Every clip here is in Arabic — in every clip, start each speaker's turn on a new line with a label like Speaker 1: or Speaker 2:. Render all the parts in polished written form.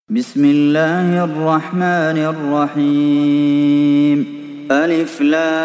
Speaker 1: بسم الله الرحمن الرحيم ألف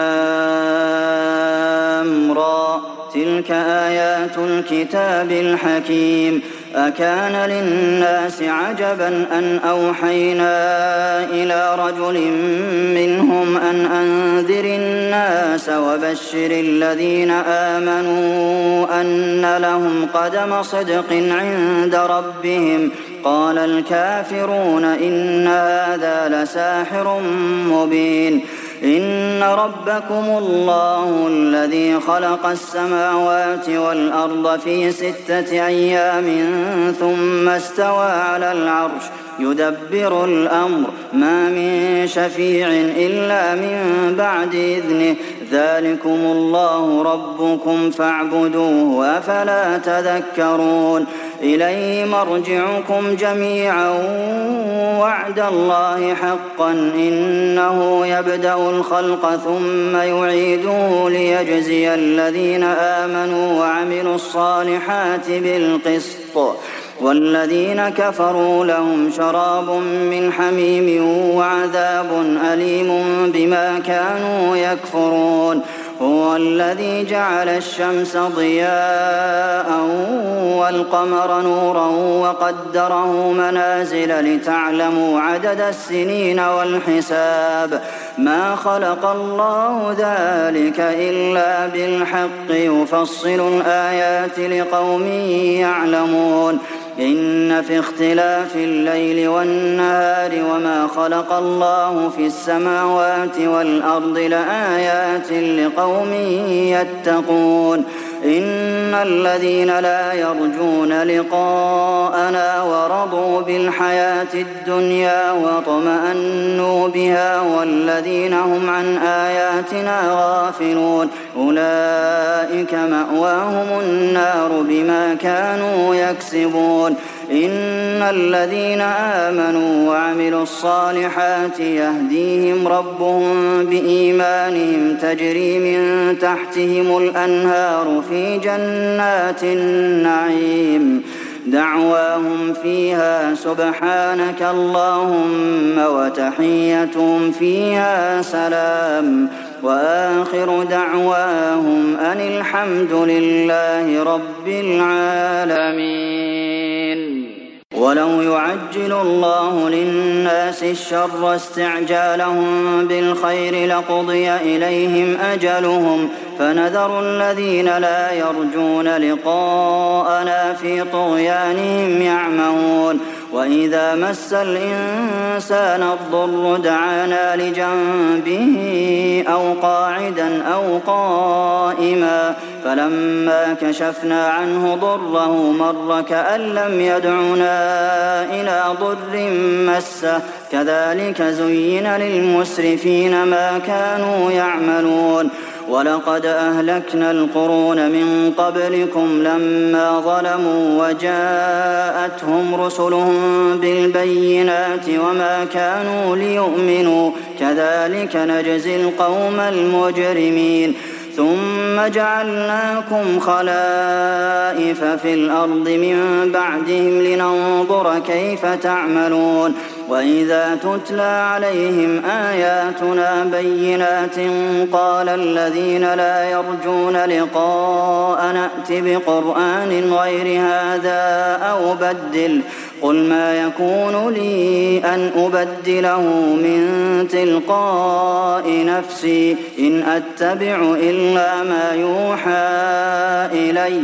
Speaker 1: لام را تلك آيات الكتاب الحكيم أكان للناس عجبا أن أوحينا إلى رجل منهم أن أنذر الناس وبشر الذين آمنوا أن لهم قدم صدق عند ربهم قال الكافرون إن هذا لساحر مبين إن ربكم الله الذي خلق السماوات والأرض في 6 أيام ثم استوى على العرش يدبر الأمر ما من شفيع إلا من بعد إذنه ذلكم الله ربكم فاعبدوه أفلا تذكرون إليه مرجعكم جميعا وعد الله حقا إنه يبدأ الخلق ثم يعيده ليجزي الذين آمنوا وعملوا الصالحات بالقسط والذين كفروا لهم شراب من حميم وعذاب أليم بما كانوا يكفرون هو الذي جعل الشمس ضياء والقمر نورا وقدره منازل لتعلموا عدد السنين والحساب ما خلق الله ذلك إلا بالحق يفصل الآيات لقوم يعلمون إن في اختلاف الليل والنهار وما خلق الله في السماوات والأرض لآيات لقوم يتقون إن الذين لا يرجون لقاءنا ورضوا بالحياة الدنيا واطمأنوا بها والذين هم عن آياتنا غافلون أولئك مأواهم النار بما كانوا يكسبون إن الذين آمنوا وعملوا الصالحات يهديهم ربهم بإيمانهم تجري من تحتهم الأنهار في جنات النعيم دعواهم فيها سبحانك اللهم وتحيتهم فيها سلام وآخر دعواهم أن الحمد لله رب العالمين ولو يعجل الله للناس الشر استعجالهم بالخير لقضي إليهم أجلهم فنذر الذين لا يرجون لقاءنا في طغيانهم يعمهون وإذا مس الإنسان الضر دعانا لجنبه أو قاعدا أو قائما فلما كشفنا عنه ضره مر كأن لم يدعنا إلى ضر مسه كذلك زين للمسرفين ما كانوا يعملون ولقد أهلكنا القرون من قبلكم لما ظلموا وجاءتهم رسلهم بالبينات وما كانوا ليؤمنوا كذلك نجزي القوم المجرمين ثم جعلناكم خلائف في الأرض من بعدهم لننظر كيف تعملون وإذا تتلى عليهم آياتنا بينات قال الذين لا يرجون لقاءنا ائت بقرآن غير هذا أو بدله قل ما يكون لي أن أبدله من تلقاء نفسي إن أتبع إلا ما يوحى إلي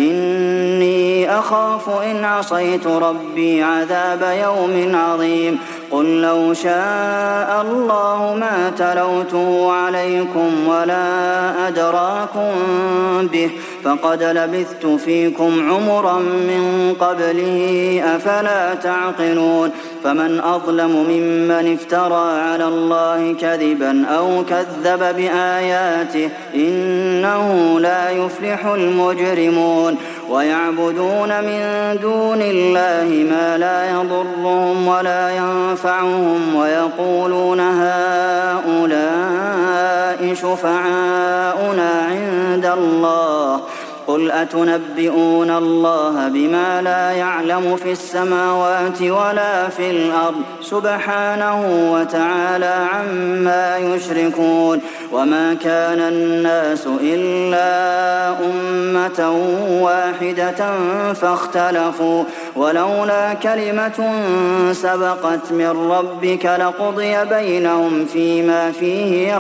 Speaker 1: إني أخاف إن عصيت ربي عذاب يوم عظيم قل لو شاء الله ما تلوته عليكم ولا أدراكم به فقد لبثت فيكم عمرا من قبله أفلا تعقلون فمن أظلم ممن افترى على الله كذبا أو كذب بآياته إنه لا يفلح المجرمون ويعبدون من دون الله ما لا يضرهم ولا ينفعهم ويقولون هؤلاء شفعاؤنا عند الله قل قل أتنبئون الله بما لا يعلم في السماوات ولا في الأرض سبحانه وتعالى عما يشركون وما كان الناس إلا أمة واحدة فاختلفوا ولولا كلمة سبقت من ربك لقضي بينهم فيما فيه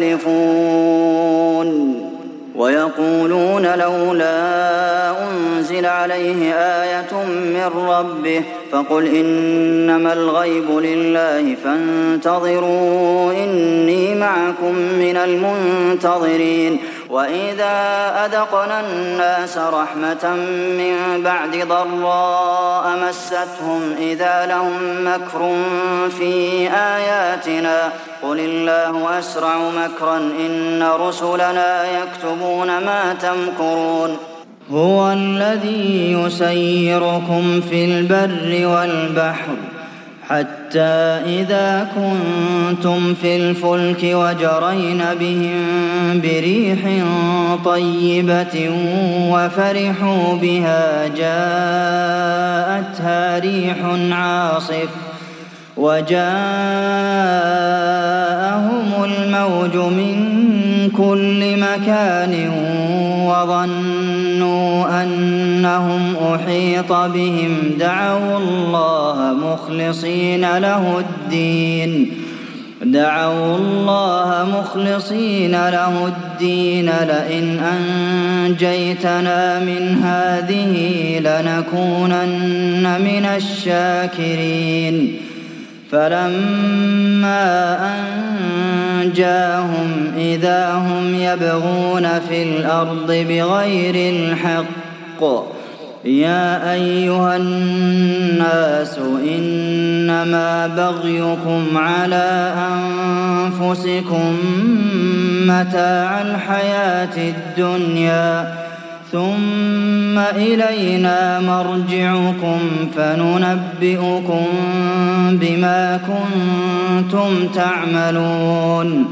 Speaker 1: يختلفون ويقولون لولا أنزل عليه آية من ربه فقل إنما الغيب لله فانتظروا إني معكم من المنتظرين وإذا أذقنا الناس رحمة من بعد ضراء مستهم إذا لهم مكر في آياتنا قل الله أسرع مكرا إن رسلنا يكتبون ما تمكرون هو الذي يسيركم في البر والبحر حتى إذا كنتم في الفلك وجرين بهم بريح طيبة وفرحوا بها جاءتها ريح عاصف وجاءهم الموج من كل مكان وظنوا أنهم أحيط بهم دعوا الله مخلصين له الدين لئن أنجيتنا من هذه لنكونن من الشاكرين فلما أنجاهم إذا هم يبغون في الأرض بغير الحق يا أيها الناس إنما بغيكم على أنفسكم متاع الحياة الدنيا ثم إلينا مرجعكم فننبئكم بما كنتم تعملون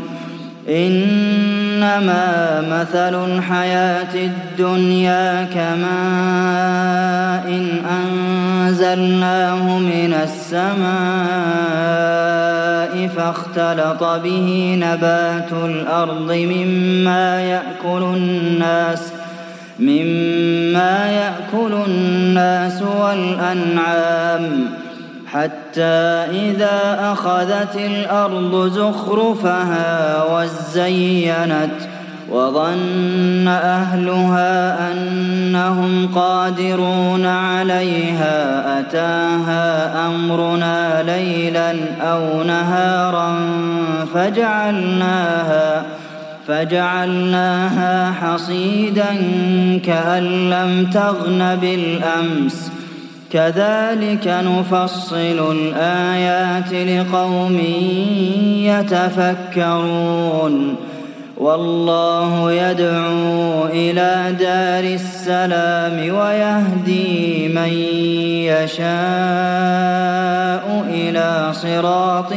Speaker 1: إنما مثل الحياة الدنيا كماء أنزلناه من السماء فاختلط به نبات الأرض مما يأكل الناس والأنعام حتى إذا أخذت الأرض زخرفها وزينت وظن أهلها أنهم قادرون عليها أتاها أمرنا ليلا أو نهارا فجعلناها حصيدا كأن لم تغن بالأمس كذلك نفصل الآيات لقوم يتفكرون والله يدعو إلى دار السلام ويهدي من يشاء إلى صراط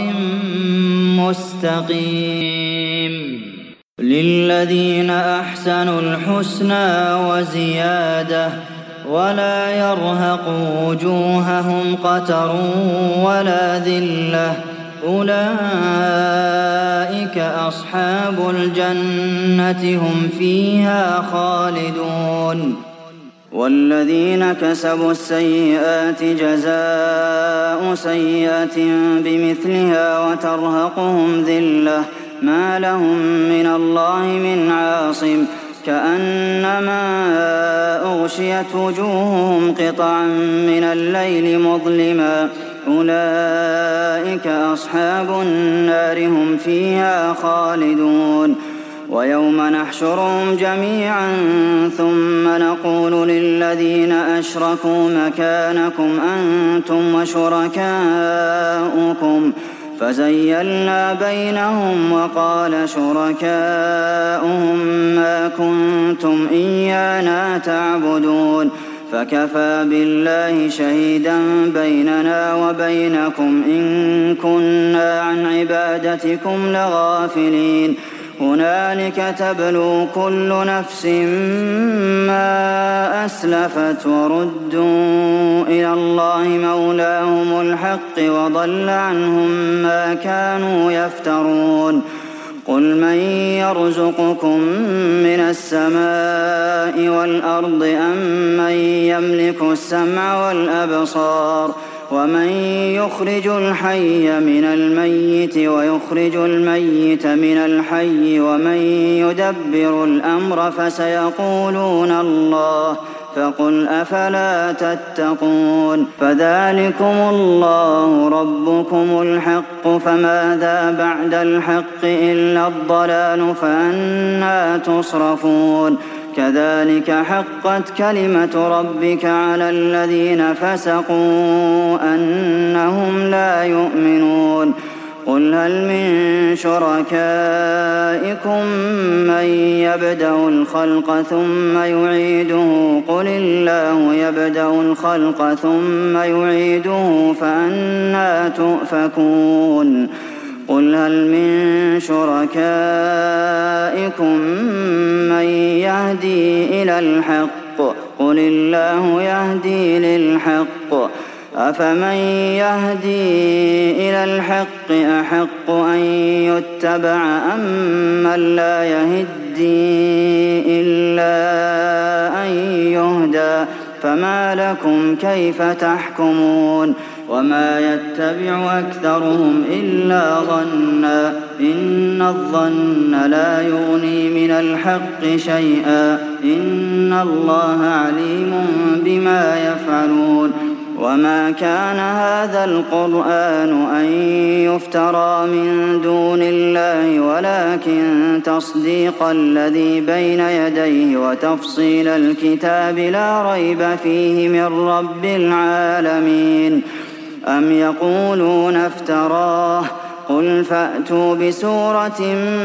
Speaker 1: مستقيم للذين أحسنوا الحسنى وزيادة ولا يرهق وجوههم قتر ولا ذلة أولئك أصحاب الجنة هم فيها خالدون والذين كسبوا السيئات جزاء سيئة بمثلها وترهقهم ذلة ما لهم من الله من عاصم كأنما أغشيت وجوههم قطعا من الليل مظلما أولئك أصحاب النار هم فيها خالدون ويوم نحشرهم جميعا ثم نقول للذين أشركوا مكانكم أنتم وشركاؤكم فزيلنا بينهم وقال شركاؤهم ما كنتم إيانا تعبدون فكفى بالله شهيدا بيننا وبينكم إن كنا عن عبادتكم لغافلين هنالك تبلو كل نفس ما أسلفت وردوا إلى الله مولاهم الحق وضل عنهم ما كانوا يفترون قل من يرزقكم من السماء والأرض أم من يملك السمع والأبصار ومن يخرج الحي من الميت ويخرج الميت من الحي ومن يدبر الأمر فسيقولون الله فقل أفلا تتقون فذلكم الله ربكم الحق فماذا بعد الحق إلا الضلال فأنى تصرفون كذلك حقت كلمة ربك على الذين فسقوا أنهم لا يؤمنون قل هل من شركائكم من يبدأ الخلق ثم يعيده قل الله يبدأ الخلق ثم يعيده فأنى تؤفكون قل هل من شركائكم من يهدي إلى الحق قل الله يهدي للحق أفمن يهدي إلى الحق أحق أن يتبع أم من لا يهدي إلا أن يهدى فما لكم كيف تحكمون وما يتبع أكثرهم إلا ظنا إن الظن لا يغني من الحق شيئا إن الله عليم بما يفعلون وما كان هذا القرآن أن يفترى من دون الله ولكن تصديق الذي بين يديه وتفصيل الكتاب لا ريب فيه من رب العالمين أم يقولون افتراه قل فأتوا بسورة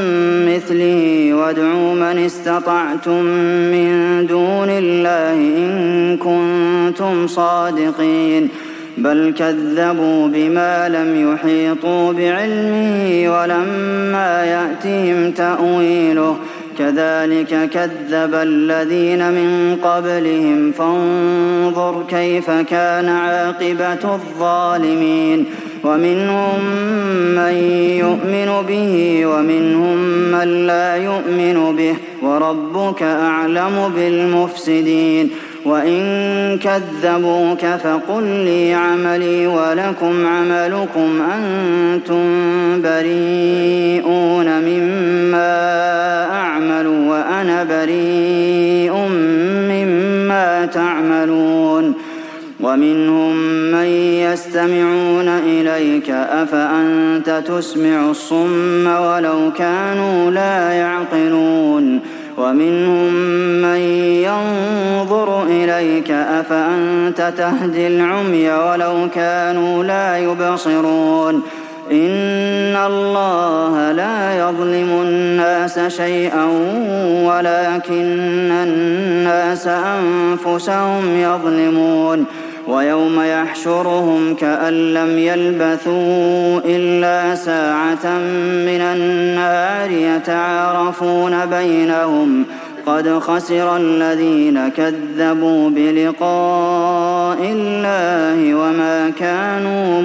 Speaker 1: مثله وادعوا من استطعتم من دون الله إن كنتم صادقين بل كذبوا بما لم يحيطوا بعلمه ولما يأتهم تأويله كذلك كذب الذين من قبلهم فانظر كيف كان عاقبة الظالمين ومنهم من يؤمن به ومنهم من لا يؤمن به وربك أعلم بالمفسدين وإن كذبوك فقل لي عملي ولكم عملكم أنتم بريئون مما أعمل وأنا بريء مما تعملون ومنهم من يستمعون إليك أفأنت تسمع الصم ولو كانوا لا يعقلون ومنهم من ينظر إليك أفأنت تهدي العمي ولو كانوا لا يبصرون إن الله لا يظلم الناس شيئا ولكن الناس أنفسهم يظلمون ويوم يحشرهم كأن لم يلبثوا إلا ساعة من النهار يتعارفون بينهم قد خسر الذين كذبوا بلقاء الله وما كانوا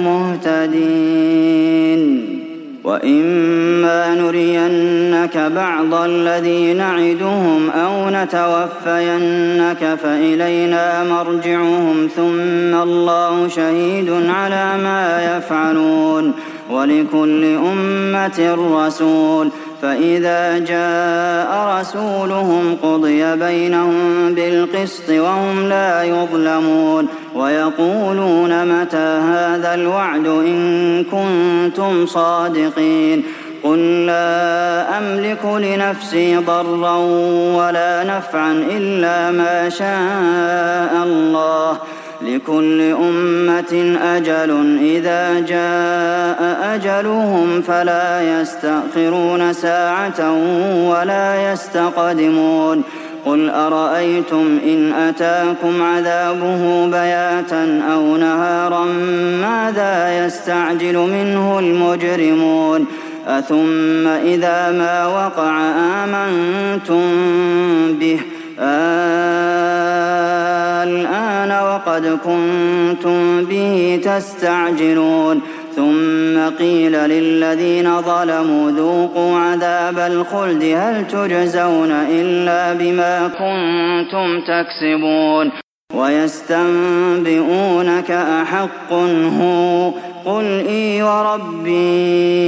Speaker 1: مهتدين وإما نرينك بعض الذي نعدهم أو نتوفينك فإلينا مرجعهم ثم الله شهيد على ما يفعلون ولكل أمة رسول فإذا جاء رسولهم قضي بينهم بالقسط وهم لا يظلمون ويقولون متى هذا الوعد إن كنتم صادقين قل لا أملك لنفسي ضرا ولا نفعا إلا ما شاء الله لكل أمة أجل إذا جاء أجلهم فلا يستأخرون ساعة ولا يستقدمون قل أرأيتم إن أتاكم عذابه بياتا أو نهارا ماذا يستعجل منه المجرمون أثم إذا ما وقع آمنتم به الآن وقد كنتم به تستعجلون ثم قيل للذين ظلموا ذوقوا عذاب الخلد هل تجزون إلا بما كنتم تكسبون ويستنبئونك أحق هو قل إي وربي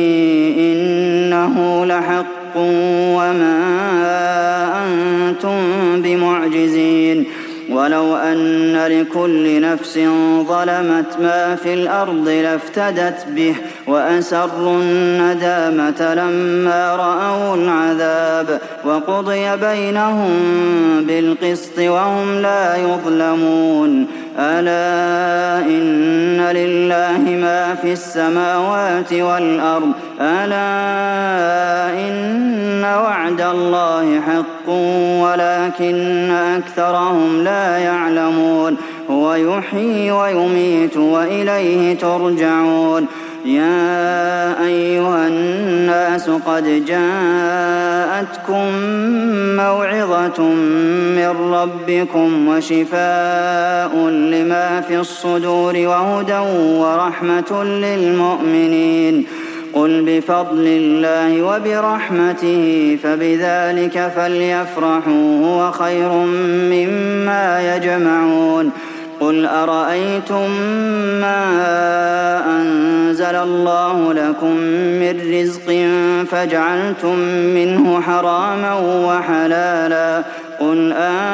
Speaker 1: إنه لحق وما أنتم بمعجزين ولو أن لكل نفس ظلمت ما في الأرض لافتدت به وأسروا الندامة لما رأوا العذاب وقضي بينهم بالقسط وهم لا يظلمون ألا إن لله ما في السماوات والأرض ألا إن وعد الله حق ولكن أكثرهم لا يعلمون هو يحيي ويميت وإليه ترجعون يا أيها الناس قد جاءتكم موعظة من ربكم وشفاء لما في الصدور وهدى ورحمة للمؤمنين قل بفضل الله وبرحمته فبذلك فليفرحوا هو خير مما يجمعون قل أرأيتم ما أنزل الله لكم من رزق فجعلتم منه حراما وحلالا قل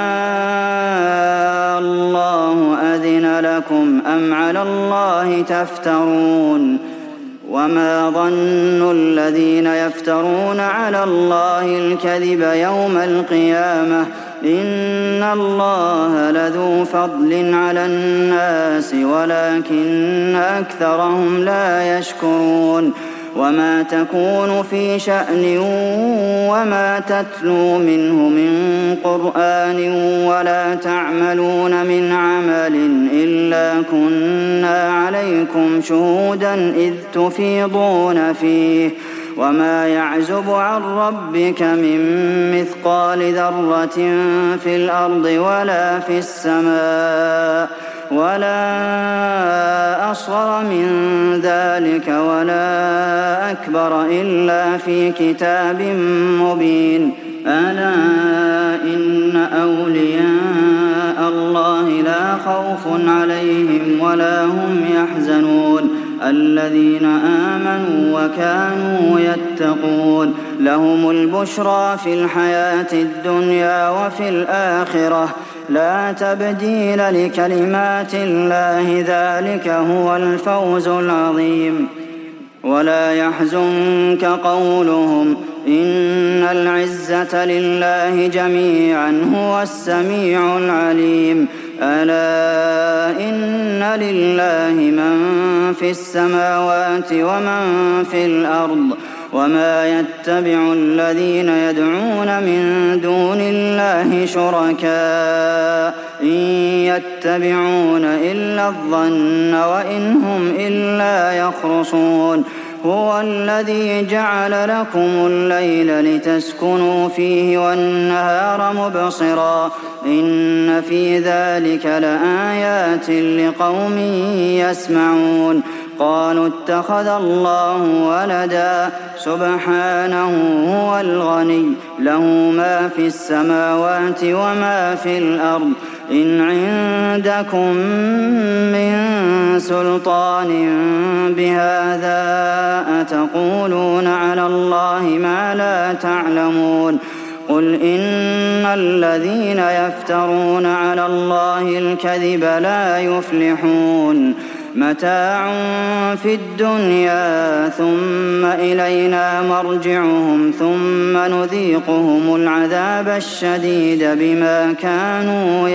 Speaker 1: الله أذن لكم أم على الله تفترون وما ظن الذين يفترون على الله الكذب يوم القيامة إن الله لذو فضل على الناس ولكن أكثرهم لا يشكرون وما تكون في شأن وما تتلو منه من قرآن ولا تعملون من عمل إلا كنا عليكم شهودا إذ تفيضون فيه وما يعزب عن ربك من مثقال ذرة في الأرض ولا في السماء ولا أصغر من ذلك ولا أكبر إلا في كتاب مبين ألا إن أولياء الله لا خوف عليهم ولا هم يحزنون الذين آمنوا وكانوا يتقون لهم البشرى في الحياة الدنيا وفي الآخرة لا تبديل لكلمات الله ذلك هو الفوز العظيم ولا يحزنك قولهم إن العزة لله جميعا هو السميع العليم ألا إن لله من في السماوات ومن في الأرض وما يتبع الذين يدعون من دون الله شركاء إن يتبعون إلا الظن وإن هم إلا يخرصون هو الذي جعل لكم الليل لتسكنوا فيه والنهار مبصرا إن في ذلك لآيات لقوم يسمعون قالوا اتخذ الله ولدا سبحانه هو الغني له ما في السماوات وما في الأرض إن عندكم من سلطان بهذا أتقولون على الله ما لا تعلمون قل إن الذين يفترون على الله الكذب لا يفلحون متاع في الدنيا ثم إلينا مرجعهم ثم نذيقهم العذاب الشديد بما كانوا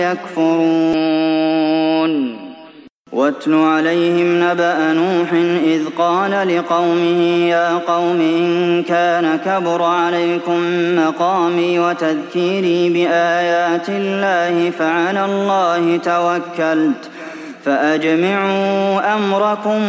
Speaker 1: يكفرون واتل عليهم نبأ نوح إذ قال لقومه يا قوم إن كان كبر عليكم مقامي وتذكيري بآيات الله فعلى الله توكلت فأجمعوا أمركم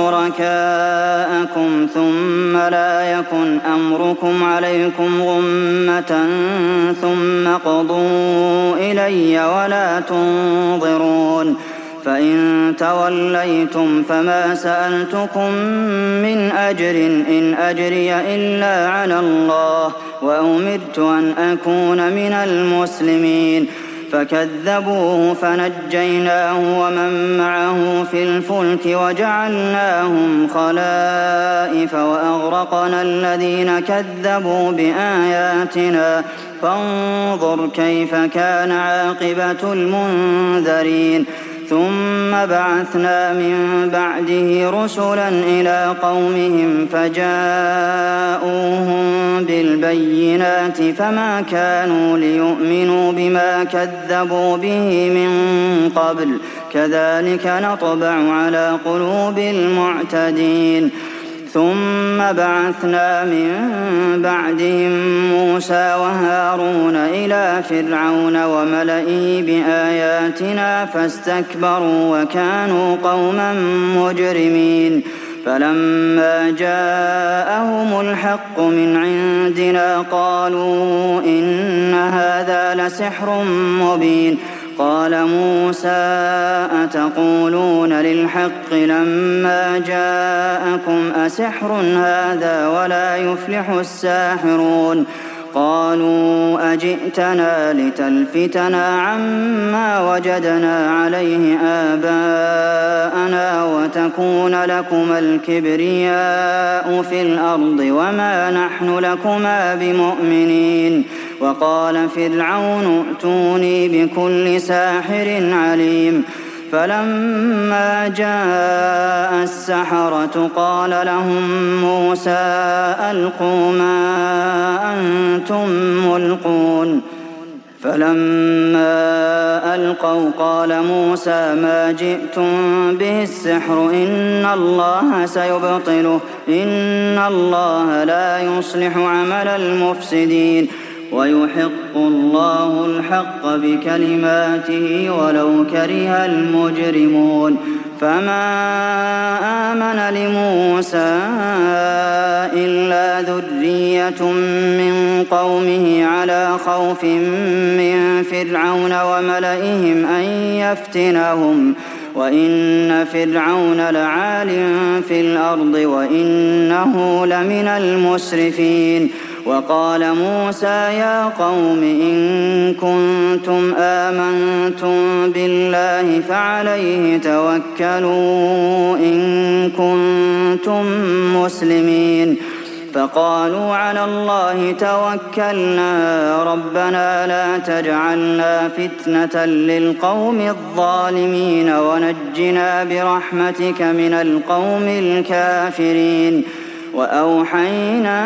Speaker 1: وشركاءكم ثم لا يكن أمركم عليكم غمة ثم اقضوا إلي ولا تنظرون فإن توليتم فما سألتكم من أجر إن أجري إلا على الله وأمرت أن أكون من المسلمين فكذبوه فنجيناه ومن معه في الفلك وجعلناهم خلائف وأغرقنا الذين كذبوا بآياتنا فانظر كيف كان عاقبة المنذرين ثم بعثنا من بعده رسلا إلى قومهم فجاءوهم بالبينات فما كانوا ليؤمنوا بما كذبوا به من قبل كذلك نطبع على قلوب المعتدين ثم بعثنا من بعدهم موسى وهارون إلى فرعون وملئه بآياتنا فاستكبروا وكانوا قوما مجرمين فلما جاءهم الحق من عندنا قالوا إن هذا لسحر مبين قال موسى أتقولون للحق لما جاءكم أسحر هذا ولا يفلح الساحرون قالوا أجئتنا لتلفتنا عما وجدنا عليه آباءنا وتكون لكما الكبرياء في الأرض وما نحن لكما بمؤمنين وقال فرعون ائتوني بكل ساحر عليم فلما جاء السحرة قال لهم موسى ألقوا ما أنتم ملقون فلما ألقوا قال موسى ما جئتم به السحر إن الله سيبطله إن الله لا يصلح عمل المفسدين ويحق الله الحق بكلماته ولو كره المجرمون فما آمن لموسى إلا ذرية من قومه على خوف من فرعون وملئهم أن يفتنهم وإن فرعون لعال في الأرض وإنه لمن المسرفين وقال موسى يا قوم إن كنتم آمنتم بالله فعليه توكلوا إن كنتم مسلمين فقالوا على الله توكلنا ربنا لا تجعلنا فتنة للقوم الظالمين ونجنا برحمتك من القوم الكافرين وأوحينا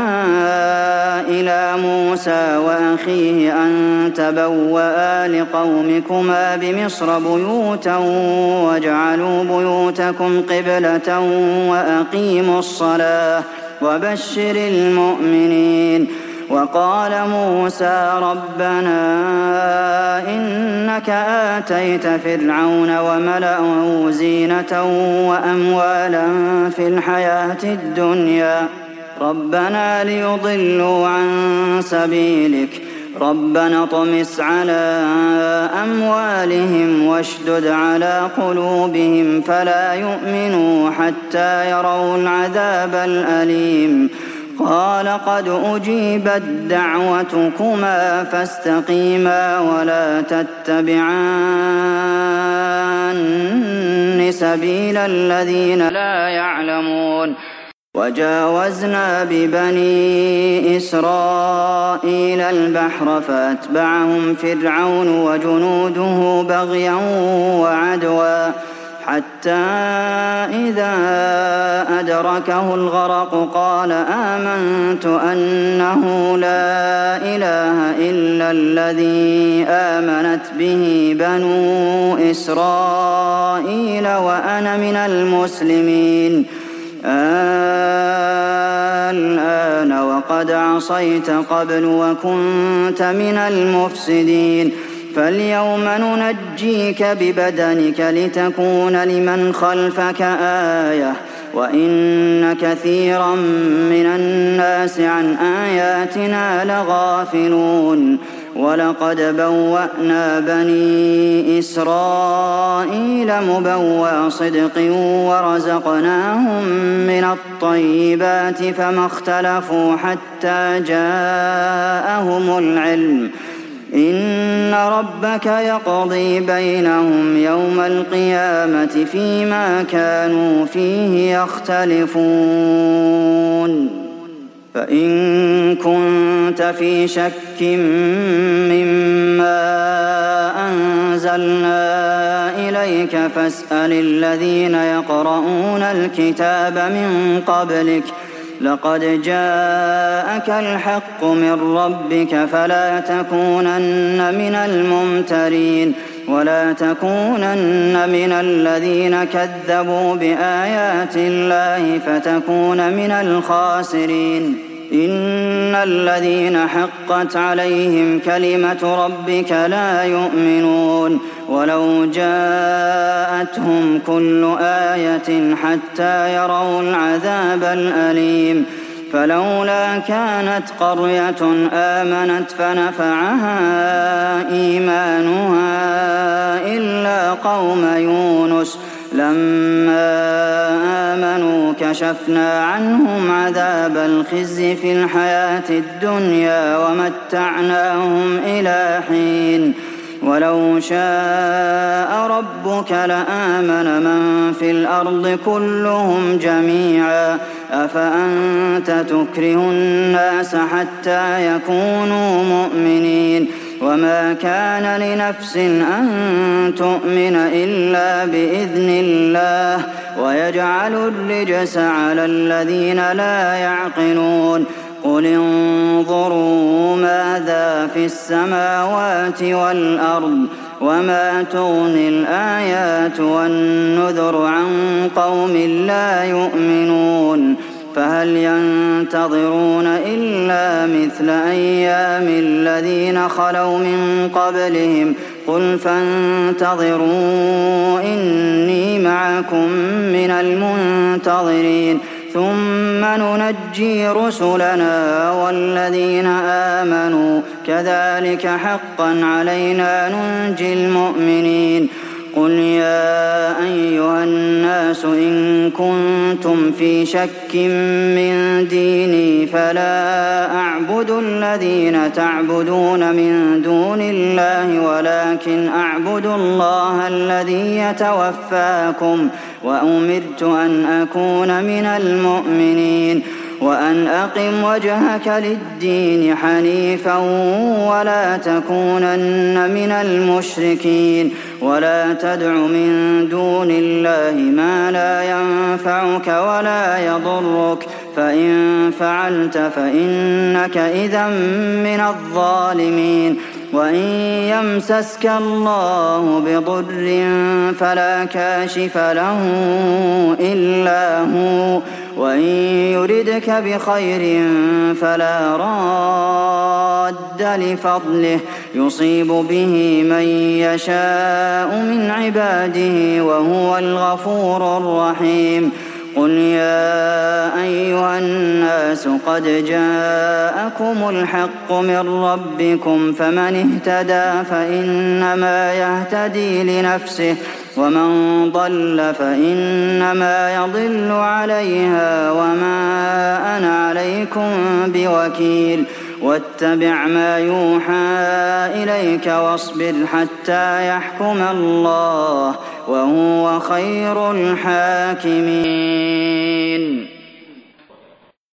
Speaker 1: إلى موسى وأخيه أن تبوأ لقومكما بمصر بيوتا واجعلوا بيوتكم قبلة وأقيموا الصلاة وبشر المؤمنين وقال موسى ربنا إنك آتيت فرعون وملأه زينة وأموالا في الحياة الدنيا ربنا ليضلوا عن سبيلك ربنا اطمس على أموالهم واشدد على قلوبهم فلا يؤمنوا حتى يروا العذاب الأليم قال قد أجيبت دعوتكما فاستقيما ولا تتبعان سبيل الذين لا يعلمون وجاوزنا ببني إسرائيل البحر فأتبعهم فرعون وجنوده بغيا وعدوا حتى إذا أدركه الغرق قال آمنت أنه لا إله إلا الذي آمنت به بنو إسرائيل وأنا من المسلمين الآن وقد عصيت قبل وكنت من المفسدين فاليوم ننجيك ببدنك لتكون لمن خلفك آية وإن كثيرا من الناس عن آياتنا لغافلون ولقد بوأنا بني إسرائيل مبوأ صدق ورزقناهم من الطيبات فما اختلفوا حتى جاءهم العلم إن ربك يقضي بينهم يوم القيامة فيما كانوا فيه يختلفون فإن كنت في شك مما أنزلنا إليك فاسأل الذين يقرؤون الكتاب من قبلك لقد جاءك الحق من ربك فلا تكونن من الممترين ولا تكونن من الذين كذبوا بآيات الله فتكون من الخاسرين إن الذين حقت عليهم كلمة ربك لا يؤمنون ولو جاءتهم كل آية حتى يروا العذاب الأليم فلولا كانت قرية آمنت فنفعها إيمانها إلا قوم يونس لما آمنوا كشفنا عنهم عذاب الخزي في الحياة الدنيا ومتعناهم إلى حين ولو شاء ربك لآمن من في الأرض كلهم جميعا أفأنت تكره الناس حتى يكونوا مؤمنين وما كان لنفس أن تؤمن إلا بإذن الله ويجعل الرجس على الذين لا يعقلون قل انظروا ماذا في السماوات والأرض وما تغني الآيات والنذر عن قوم لا يؤمنون فهل ينتظرون إلا مثل أيام الذين خلوا من قبلهم قل فانتظروا إني معكم من المنتظرين ثم ننجي رسلنا والذين آمنوا كذلك حقا علينا ننجي المؤمنين قل يا أيها الناس إن كنتم في شك من ديني فلا أعبد الذين تعبدون من دون الله ولكن أعبد الله الذي يتوفاكم وأمرت أن أكون من المؤمنين وأن أقم وجهك للدين حنيفا ولا تكونن من المشركين ولا تدع من دون الله ما لا ينفعك ولا يضرك فإن فعلت فإنك إذا من الظالمين وإن يمسسك الله بضر فلا كاشف له إلا هو وإن يردك بخير فلا راد لفضله يصيب به من يشاء من عباده وهو الغفور الرحيم قل يا أيها الناس قد جاءكم الحق من ربكم فمن اهتدى فإنما يهتدي لنفسه ومن ضل فإنما يضل عليها وما أنا عليكم بوكيل واتبع ما يوحى إليك واصبر حتى يحكم الله وهو خير الحاكمين